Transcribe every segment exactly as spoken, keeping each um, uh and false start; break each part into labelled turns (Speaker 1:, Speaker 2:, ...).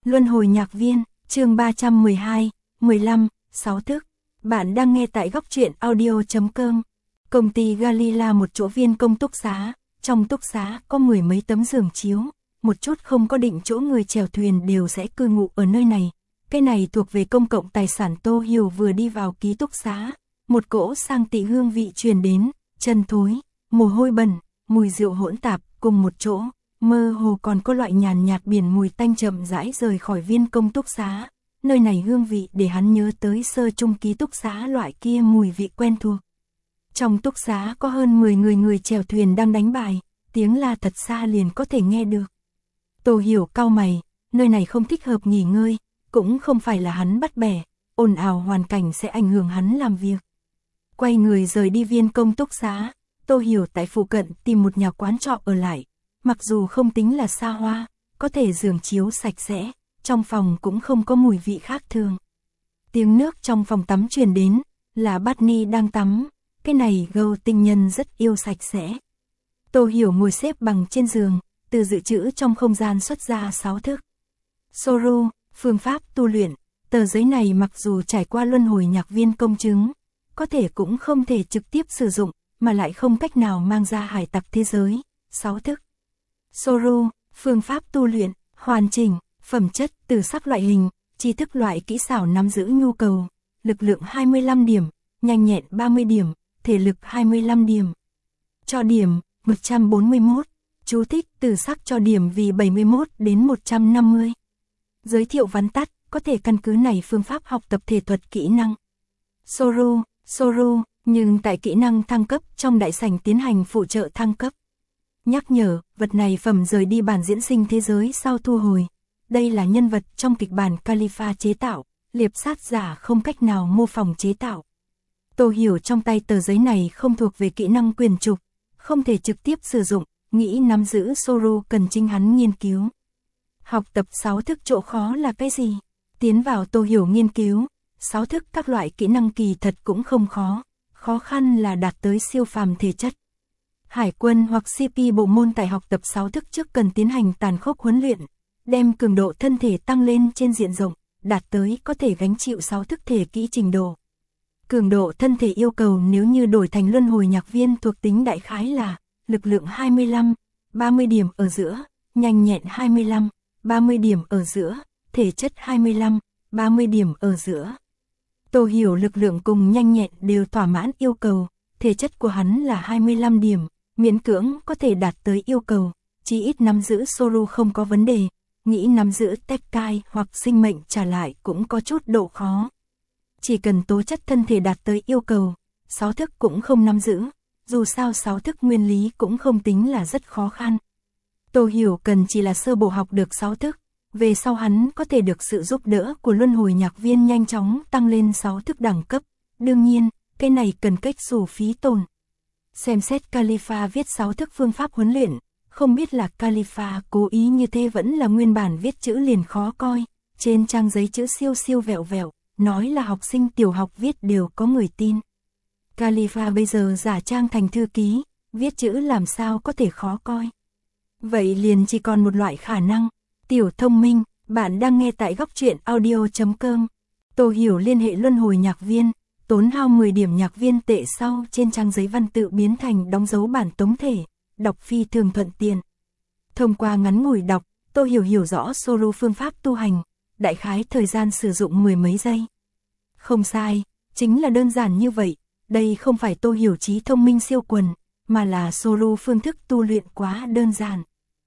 Speaker 1: Luân hồi nhạc viên, chương ba trăm mười hai, mười lăm, sáu thức. Bạn đang nghe tại góc truyện audio chấm com. Công ty Galila một chỗ viên công túc xá, trong túc xá có mười mấy tấm giường chiếu, một chút không có định chỗ người chèo thuyền đều sẽ cư ngụ ở nơi này. Cái này thuộc về công cộng tài sản. Tô Hiểu vừa đi vào ký túc xá, một cỗ sang tị hương vị truyền đến, chân thối, mồ hôi bẩn, mùi rượu hỗn tạp cùng một chỗ. Mơ hồ còn có loại nhàn nhạt biển mùi tanh chậm rãi rời khỏi viên công túc xá. Nơi này hương vị để hắn nhớ tới sơ chung ký túc xá loại kia mùi vị quen thuộc. Trong túc xá có hơn mười người người chèo thuyền đang đánh bài, tiếng la thật xa liền có thể nghe được. Tô Hiểu cau mày, nơi này không thích hợp nghỉ ngơi, cũng không phải là hắn bắt bẻ, ồn ào hoàn cảnh sẽ ảnh hưởng hắn làm việc. Quay người rời đi viên công túc xá, Tô Hiểu tại phụ cận tìm một nhà quán trọ ở lại. Mặc dù không tính là xa hoa, có thể giường chiếu sạch sẽ, trong phòng cũng không có mùi vị khác thường. Tiếng nước trong phòng tắm truyền đến, là Barney đang tắm, cái này gâu tinh nhân rất yêu sạch sẽ. Tô Hiểu ngồi xếp bằng trên giường, từ dự trữ trong không gian xuất ra sáu thức. Soru, phương pháp tu luyện, tờ giấy này mặc dù trải qua luân hồi nhạc viên công chứng, có thể cũng không thể trực tiếp sử dụng, mà lại không cách nào mang ra hải tặc thế giới, sáu thức. Soru, phương pháp tu luyện, hoàn chỉnh, phẩm chất, từ sắc loại hình, tri thức loại kỹ xảo nắm giữ nhu cầu, lực lượng hai mươi lăm điểm, nhanh nhẹn ba mươi điểm, thể lực hai mươi lăm điểm. Cho điểm, một trăm bốn mươi mốt, chú thích từ sắc cho điểm vì bảy mươi mốt đến một trăm năm mươi. Giới thiệu vắn tắt, có thể căn cứ này phương pháp học tập thể thuật kỹ năng. Soru, Soru, nhưng tại kỹ năng thăng cấp trong đại sảnh tiến hành phụ trợ thăng cấp. Nhắc nhở, vật này phẩm rời đi bản diễn sinh thế giới sau thu hồi. Đây là nhân vật trong kịch bản Khalifa chế tạo, liệp sát giả không cách nào mô phỏng chế tạo. Tô Hiểu trong tay tờ giấy này không thuộc về kỹ năng quyền trục, không thể trực tiếp sử dụng, nghĩ nắm giữ Soru cần chính hắn nghiên cứu. Học tập sáu thức chỗ khó là cái gì? Tiến vào Tô Hiểu nghiên cứu, sáu thức các loại kỹ năng kỳ thật cũng không khó, khó khăn là đạt tới siêu phàm thể chất. Hải quân hoặc xê pê bộ môn tại học tập sáu thức trước cần tiến hành tàn khốc huấn luyện, đem cường độ thân thể tăng lên trên diện rộng, đạt tới có thể gánh chịu sáu thức thể kỹ trình độ. Cường độ thân thể yêu cầu nếu như đổi thành luân hồi nhạc viên thuộc tính đại khái là lực lượng hai mươi lăm, ba mươi điểm ở giữa, nhanh nhẹn hai mươi lăm, ba mươi điểm ở giữa, thể chất hai mươi lăm, ba mươi điểm ở giữa. Tô Hiểu lực lượng cùng nhanh nhẹn đều thỏa mãn yêu cầu, thể chất của hắn là hai mươi lăm điểm. Miễn cưỡng có thể đạt tới yêu cầu, chỉ ít nắm giữ Soru không có vấn đề, nghĩ nắm giữ Tekkai hoặc sinh mệnh trả lại cũng có chút độ khó. Chỉ cần tố chất thân thể đạt tới yêu cầu, sáu thức cũng không nắm giữ, dù sao sáu thức nguyên lý cũng không tính là rất khó khăn. Tô Hiểu cần chỉ là sơ bộ học được sáu thức, về sau hắn có thể được sự giúp đỡ của luân hồi nhạc viên nhanh chóng tăng lên sáu thức đẳng cấp, đương nhiên, cái này cần cách xù phí tổn. Xem xét Khalifa viết sáu thức phương pháp huấn luyện, không biết là Khalifa cố ý như thế vẫn là nguyên bản viết chữ liền khó coi, trên trang giấy chữ siêu siêu vẹo vẹo, nói là học sinh tiểu học viết đều có người tin. Khalifa bây giờ giả trang thành thư ký, viết chữ làm sao có thể khó coi. Vậy liền chỉ còn một loại khả năng, tiểu thông minh, bạn đang nghe tại góc truyện audio chấm com. Tô Hiểu liên hệ luân hồi nhạc viên. Tốn hao mười điểm nhạc viên tệ sau trên trang giấy văn tự biến thành đóng dấu bản tống thể, đọc phi thường thuận tiện. Thông qua ngắn ngủi đọc, Tô Hiểu hiểu rõ Soru phương pháp tu hành, đại khái thời gian sử dụng mười mấy giây. Không sai, chính là đơn giản như vậy, đây không phải Tô Hiểu trí thông minh siêu quần, mà là Soru phương thức tu luyện quá đơn giản.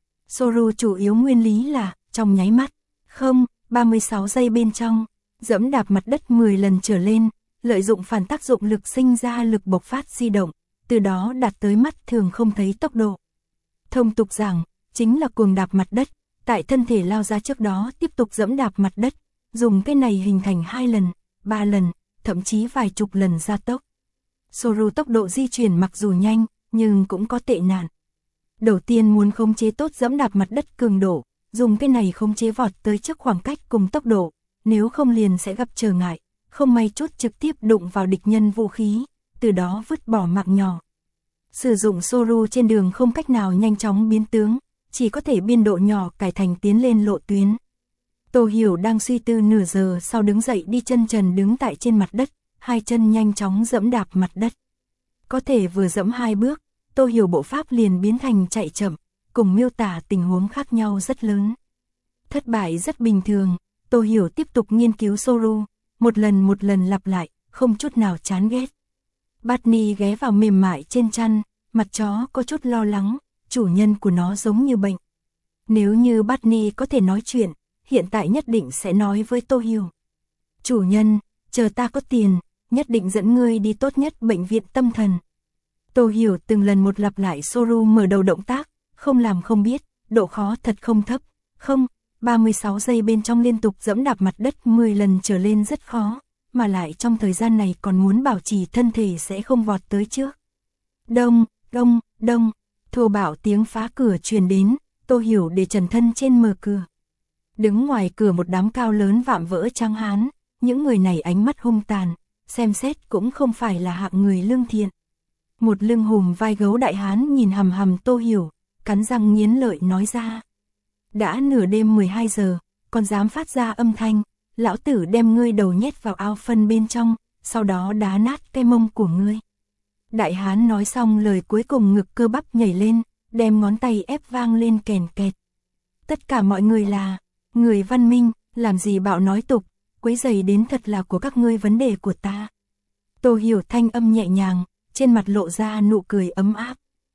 Speaker 1: Soru chủ yếu nguyên lý là, trong nháy mắt, không, ba mươi sáu giây bên trong, dẫm đạp mặt đất mười lần trở lên. Lợi dụng phản tác dụng lực sinh ra lực bộc phát di động, từ đó đạt tới mắt thường không thấy tốc độ. Thông tục rằng, chính là cuồng đạp mặt đất, tại thân thể lao ra trước đó tiếp tục dẫm đạp mặt đất, dùng cái này hình thành hai lần, ba lần, thậm chí vài chục lần gia tốc. Soru tốc độ di chuyển mặc dù nhanh, nhưng cũng có tệ nạn. Đầu tiên muốn khống chế tốt dẫm đạp mặt đất cường độ, dùng cái này khống chế vọt tới trước khoảng cách cùng tốc độ, nếu không liền sẽ gặp trở ngại. Không may chút trực tiếp đụng vào địch nhân vũ khí, từ đó vứt bỏ mạng nhỏ. Sử dụng Soru trên đường không cách nào nhanh chóng biến tướng, chỉ có thể biên độ nhỏ cải thành tiến lên lộ tuyến. Tô Hiểu đang suy tư nửa giờ sau đứng dậy đi chân trần đứng tại trên mặt đất, hai chân nhanh chóng dẫm đạp mặt đất. Có thể vừa dẫm hai bước, Tô Hiểu bộ pháp liền biến thành chạy chậm, cùng miêu tả tình huống khác nhau rất lớn. Thất bại rất bình thường, Tô Hiểu tiếp tục nghiên cứu Soru, một lần một lần lặp lại, không chút nào chán ghét. Barney ghé vào mềm mại trên chăn, mặt chó có chút lo lắng, chủ nhân của nó giống như bệnh. Nếu như Barney có thể nói chuyện, hiện tại nhất định sẽ nói với Tô Hiểu. Chủ nhân, chờ ta có tiền, nhất định dẫn ngươi đi tốt nhất bệnh viện tâm thần. Tô Hiểu từng lần một lặp lại Soru mở đầu động tác, không làm không biết, độ khó thật không thấp, không, ba mươi sáu giây bên trong liên tục dẫm đạp mặt đất mười lần trở lên rất khó, mà lại trong thời gian này còn muốn bảo trì thân thể sẽ không vọt tới trước. Đông, đông, đông, thô bạo tiếng phá cửa truyền đến, Tô Hiểu để trần thân trên mở cửa. Đứng ngoài cửa một đám cao lớn vạm vỡ tráng hán, những người này ánh mắt hung tàn, xem xét cũng không phải là hạng người lương thiện. Một lưng hùm vai gấu đại hán nhìn hằm hằm Tô Hiểu, cắn răng nghiến lợi nói ra. Đã nửa đêm mười hai giờ, còn dám phát ra âm thanh, lão tử đem ngươi đầu nhét vào ao phân bên trong, sau đó đá nát cái mông của ngươi. Đại hán nói xong lời cuối cùng ngực cơ bắp nhảy lên, đem ngón tay ép vang lên kèn kẹt. Tất cả mọi người là người văn minh, làm gì bạo nói tục, quấy rầy đến thật là của các ngươi vấn đề của ta. Tô Hiểu thanh âm nhẹ nhàng, trên mặt lộ ra nụ cười ấm áp.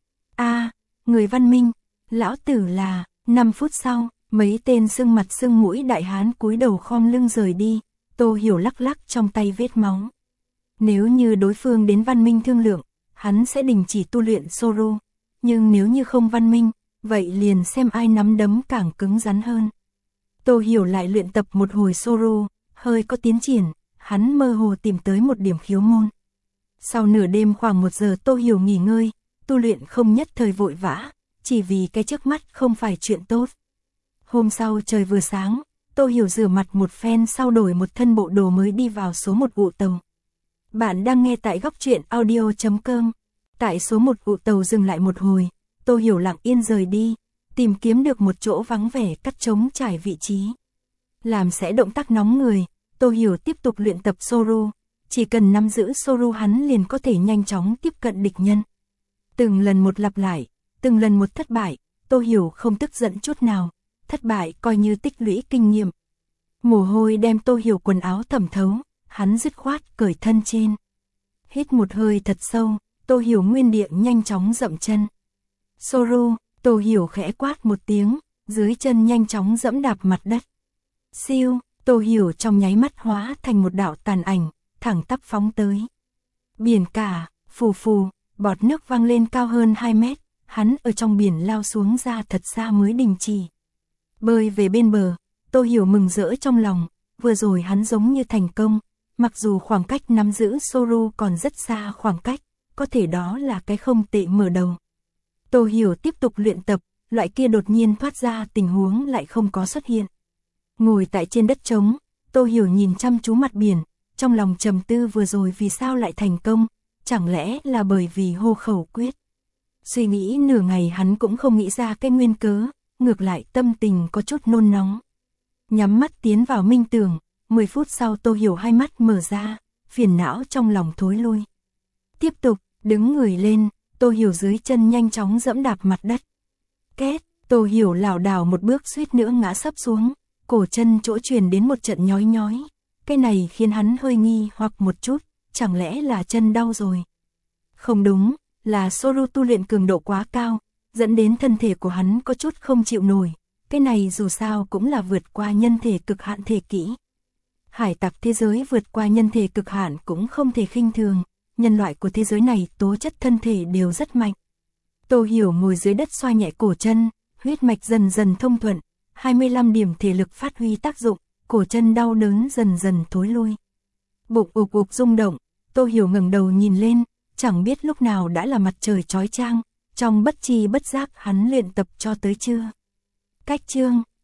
Speaker 1: A, người văn minh, lão tử là, năm phút sau, mấy tên sưng mặt sưng mũi đại hán cúi đầu khom lưng rời đi, Tô Hiểu lắc lắc trong tay vết máu. Nếu như đối phương đến văn minh thương lượng, hắn sẽ đình chỉ tu luyện Soru, nhưng nếu như không văn minh, vậy liền xem ai nắm đấm càng cứng rắn hơn. Tô Hiểu lại luyện tập một hồi Soru, hơi có tiến triển, hắn mơ hồ tìm tới một điểm khiếu môn. Sau nửa đêm khoảng một giờ Tô Hiểu nghỉ ngơi, tu luyện không nhất thời vội vã, chỉ vì cái trước mắt không phải chuyện tốt. Hôm sau trời vừa sáng, Tô Hiểu rửa mặt một phen sau đổi một thân bộ đồ mới đi vào số một ụ tàu. Bạn đang nghe tại góc truyện audio chấm com. Tại số một ụ tàu dừng lại một hồi, Tô Hiểu lặng yên rời đi, tìm kiếm được một chỗ vắng vẻ cắt trống trải vị trí. Làm sẽ động tác nóng người, Tô Hiểu tiếp tục luyện tập Soru, chỉ cần nắm giữ Soru hắn liền có thể nhanh chóng tiếp cận địch nhân. Từng lần một lặp lại, từng lần một thất bại, Tô Hiểu không tức giận chút nào, thất bại coi như tích lũy kinh nghiệm. Mồ hôi đem Tô Hiểu quần áo thẩm thấu, hắn dứt khoát cởi thân trên. Hít một hơi thật sâu, Tô Hiểu nguyên địa nhanh chóng dậm chân. Soru, Tô Hiểu khẽ quát một tiếng, dưới chân nhanh chóng dẫm đạp mặt đất. Siêu, Tô Hiểu trong nháy mắt hóa thành một đạo tàn ảnh, thẳng tắp phóng tới. Biển cả, phù phù, bọt nước văng lên cao hơn hai mét, hắn ở trong biển lao xuống ra thật xa mới đình chỉ. Bơi về bên bờ, Tô Hiểu mừng rỡ trong lòng, vừa rồi hắn giống như thành công, mặc dù khoảng cách nắm giữ Soru còn rất xa khoảng cách, có thể đó là cái không tệ mở đầu. Tô Hiểu tiếp tục luyện tập, loại kia đột nhiên thoát ra tình huống lại không có xuất hiện. Ngồi tại trên đất trống, Tô Hiểu nhìn chăm chú mặt biển, trong lòng trầm tư vừa rồi vì sao lại thành công, chẳng lẽ là bởi vì hô khẩu quyết. Suy nghĩ nửa ngày hắn cũng không nghĩ ra cái nguyên cớ, ngược lại tâm tình có chút nôn nóng. Nhắm mắt tiến vào minh tưởng, mười phút sau Tô Hiểu hai mắt mở ra, phiền não trong lòng thối lui. Tiếp tục, đứng người lên, Tô Hiểu dưới chân nhanh chóng dẫm đạp mặt đất. Két, Tô Hiểu lảo đảo một bước suýt nữa ngã sấp xuống, cổ chân chỗ truyền đến một trận nhói nhói. Cái này khiến hắn hơi nghi hoặc một chút, chẳng lẽ là chân đau rồi. Không đúng, là Soru tu luyện cường độ quá cao, dẫn đến thân thể của hắn có chút không chịu nổi. Cái này dù sao cũng là vượt qua nhân thể cực hạn thể kỹ. Hải tặc thế giới vượt qua nhân thể cực hạn cũng không thể khinh thường, nhân loại của thế giới này tố chất thân thể đều rất mạnh. Tô Hiểu ngồi dưới đất xoa nhẹ cổ chân, huyết mạch dần dần thông thuận, hai mươi lăm điểm thể lực phát huy tác dụng, cổ chân đau đớn dần dần thối lui. Bụng ục ục rung động, Tô Hiểu ngẩng đầu nhìn lên, chẳng biết lúc nào đã là mặt trời chói chang, trong bất tri bất giác hắn luyện tập cho tới trưa. Cách chương